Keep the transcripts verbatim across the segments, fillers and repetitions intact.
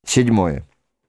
Седьмое.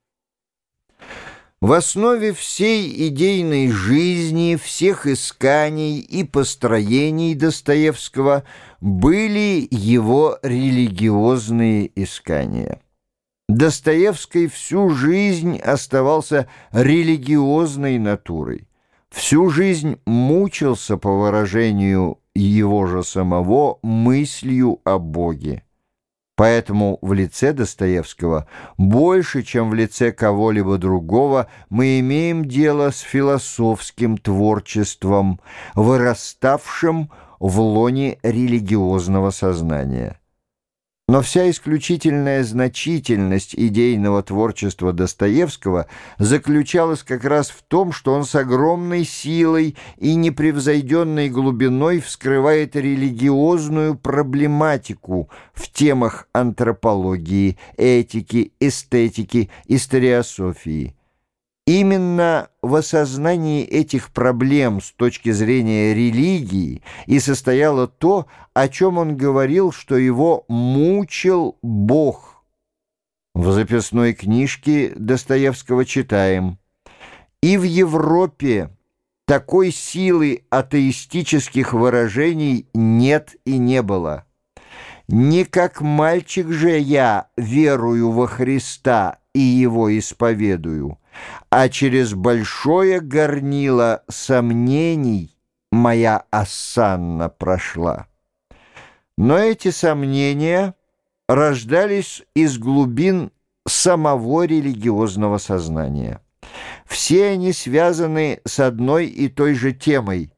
В основе всей идейной жизни, всех исканий и построений Достоевского были его религиозные искания. Достоевский всю жизнь оставался религиозной натурой, всю жизнь мучился, по выражению его же самого, мыслью о Боге. Поэтому в лице Достоевского больше, чем в лице кого-либо другого, мы имеем дело с философским творчеством, выраставшим в лоне религиозного сознания. Но вся исключительная значительность идейного творчества Достоевского заключалась как раз в том, что он с огромной силой и непревзойденной глубиной вскрывает религиозную проблематику в темах антропологии, этики, эстетики, историософии. Именно в осознании этих проблем с точки зрения религии и состояло то, о чем он говорил, что его мучил Бог. В записной книжке Достоевского читаем: «И в Европе такой силы атеистических выражений нет и не было. Не как мальчик же я верую во Христа и его исповедую, а через большое горнило сомнений моя осанна прошла». Но эти сомнения рождались из глубин самого религиозного сознания. Все они связаны с одной и той же темой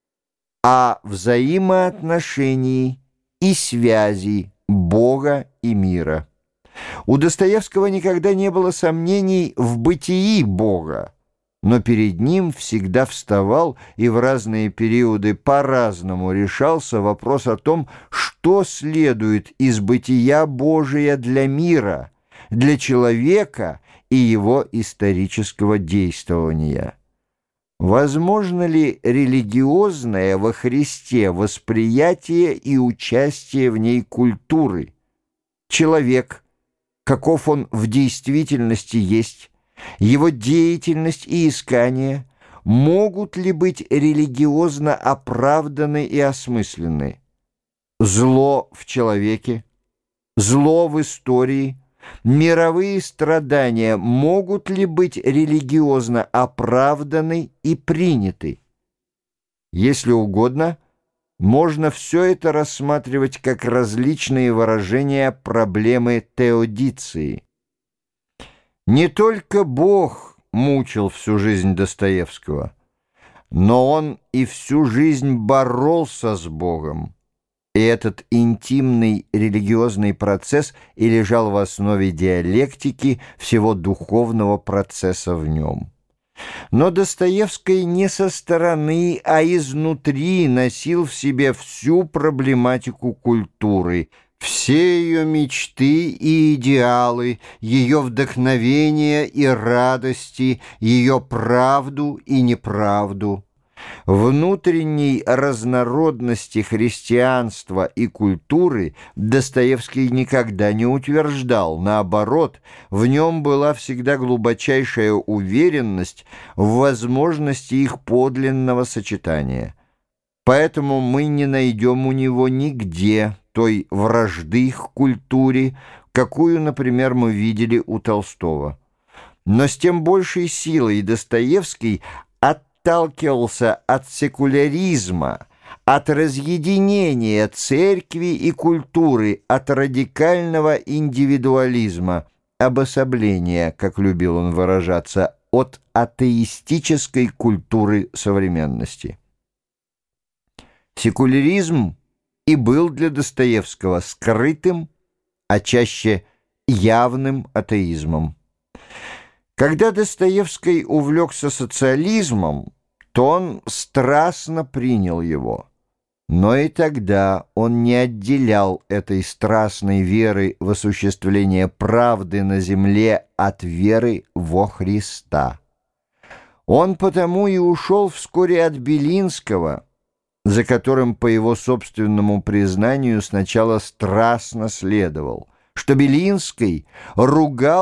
о взаимоотношении и связи Бога и мира. У Достоевского никогда не было сомнений в бытии Бога, но перед ним всегда вставал и в разные периоды по-разному решался вопрос о том, что следует из бытия Божия для мира, для человека и его исторического действования. Возможно ли религиозное во Христе восприятие и участие в ней культуры? Человек, каков он в действительности есть, его деятельность и искания могут ли религиозно оправданы и осмыслены? Зло в человеке, зло в истории, мировые страдания могут ли быть религиозно оправданы и приняты? Если угодно, можно все это рассматривать как различные выражения проблемы теодиции. Не только Бог мучил всю жизнь Достоевского, но он и всю жизнь боролся с Богом. И этот интимный религиозный процесс и лежал в основе диалектики всего духовного процесса в нем. Но Достоевский не со стороны, а изнутри носил в себе всю проблематику культуры, все ее мечты и идеалы, ее вдохновения и радости, ее правду и неправду. Внутренней разнородности христианства и культуры Достоевский никогда не утверждал. Наоборот, в нем была всегда глубочайшая уверенность в возможности их подлинного сочетания. Поэтому мы не найдем у него нигде той вражды к культуре, какую, например, мы видели у Толстого. Но с тем большей силой Достоевский отталкивался от секуляризма, от разъединения церкви и культуры, от радикального индивидуализма, обособления, как любил он выражаться, от атеистической культуры современности. Секуляризм и был для Достоевского скрытым, а чаще явным атеизмом. Когда Достоевский увлекся социализмом, то он страстно принял его. Но и тогда он не отделял этой страстной веры в осуществление правды на земле от веры во Христа. Он потому и ушел вскоре от Белинского, за которым, по его собственному признанию, сначала страстно следовал, что Белинский ругал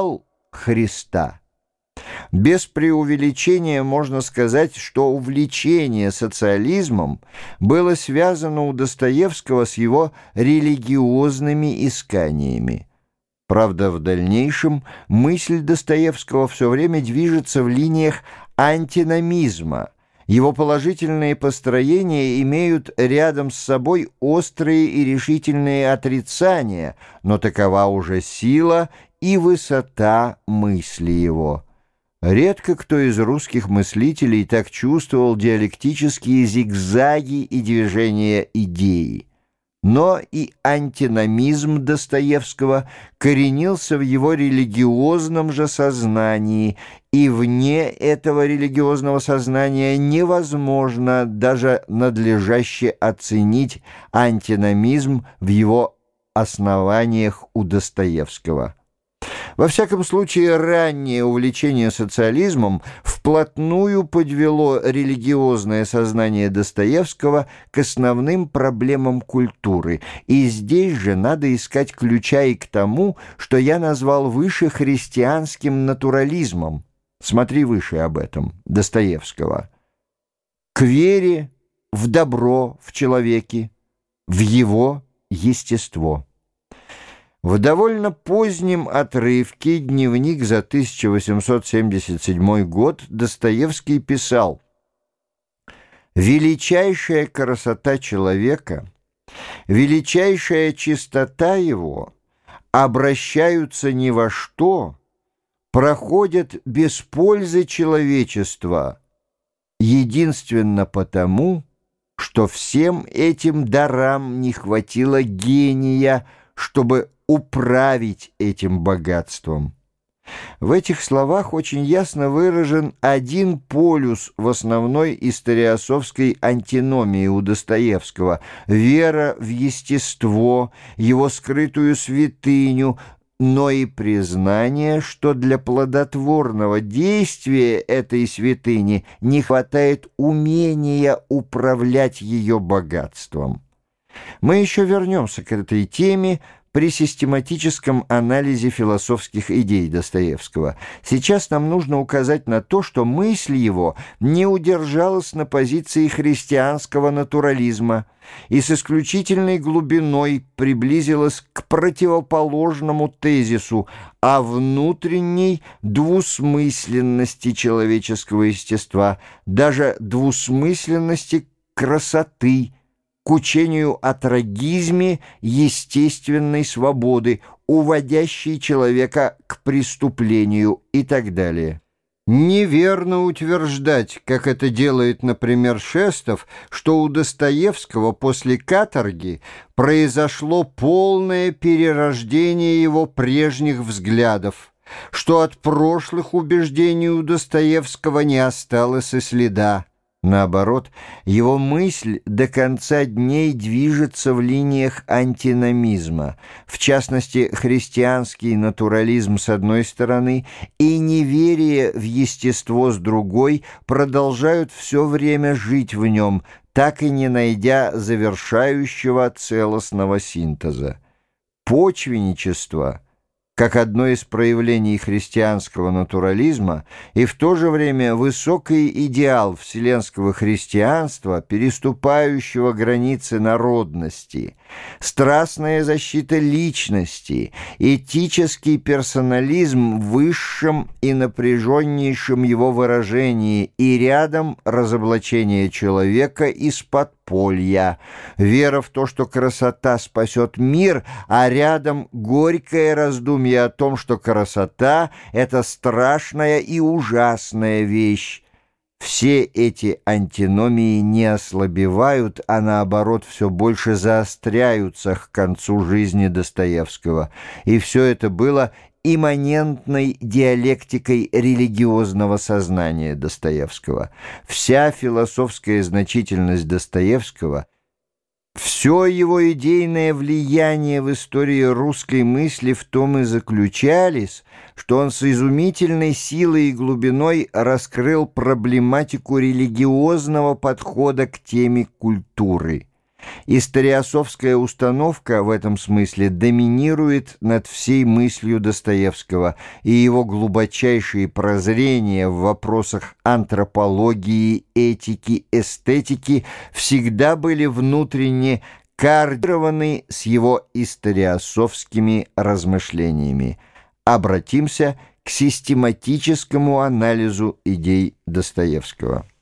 Христа. Без преувеличения можно сказать, что увлечение социализмом было связано у Достоевского с его религиозными исканиями. Правда, в дальнейшем мысль Достоевского все время движется в линиях антиномизма. Его положительные построения имеют рядом с собой острые и решительные отрицания, но такова уже сила и высота мысли его. Редко кто из русских мыслителей так чувствовал диалектические зигзаги и движения идеи. Но и антиномизм Достоевского коренился в его религиозном же сознании, и вне этого религиозного сознания невозможно даже надлежаще оценить антиномизм в его основаниях у Достоевского. Во всяком случае, раннее увлечение социализмом вплотную подвело религиозное сознание Достоевского к основным проблемам культуры, и здесь же надо искать ключа и к тому, что я назвал выше христианским натурализмом. Смотри выше об этом, Достоевского. К вере в добро в человеке, в его естество. В довольно позднем отрывке «Дневник за тысяча восемьсот семьдесят седьмой год» Достоевский писал: «Величайшая красота человека, величайшая чистота его обращаются ни во что, проходят без пользы человечества, единственно потому, что всем этим дарам не хватило гения, чтобы управить этим богатством». В этих словах очень ясно выражен один полюс в основной историосовской антиномии у Достоевского — вера в естество, его скрытую святыню, но и признание, что для плодотворного действия этой святыни не хватает умения управлять ее богатством. Мы еще вернемся к этой теме при систематическом анализе философских идей Достоевского. Сейчас нам нужно указать на то, что мысль его не удержалась на позиции христианского натурализма и с исключительной глубиной приблизилась к противоположному тезису о внутренней двусмысленности человеческого естества, даже двусмысленности красоты, к учению о трагизме естественной свободы, уводящей человека к преступлению и так далее. Неверно утверждать, как это делает, например, Шестов, что у Достоевского после каторги произошло полное перерождение его прежних взглядов, что от прошлых убеждений у Достоевского не осталось и следа. Наоборот, его мысль до конца дней движется в линиях антиномизма, в частности, христианский натурализм с одной стороны и неверие в естество с другой продолжают все время жить в нем, так и не найдя завершающего целостного синтеза. Почвенничество — как одно из проявлений христианского натурализма и в то же время высокий идеал вселенского христианства, переступающего границы народности, страстная защита личности, этический персонализм в высшем и напряженнейшем его выражении и рядом разоблачение человека из подполья, вера в то, что красота спасет мир, а рядом горькое раздумье о том, что красота — это страшная и ужасная вещь. Все эти антиномии не ослабевают, а наоборот все больше заостряются к концу жизни Достоевского. И все это было имманентной диалектикой религиозного сознания Достоевского. Вся философская значительность Достоевского, все его идейное влияние в истории русской мысли в том и заключались, что он с изумительной силой и глубиной раскрыл проблематику религиозного подхода к теме культуры. Историософская установка в этом смысле доминирует над всей мыслью Достоевского, и его глубочайшие прозрения в вопросах антропологии, этики, эстетики всегда были внутренне координированы с его историософскими размышлениями. Обратимся к систематическому анализу идей Достоевского.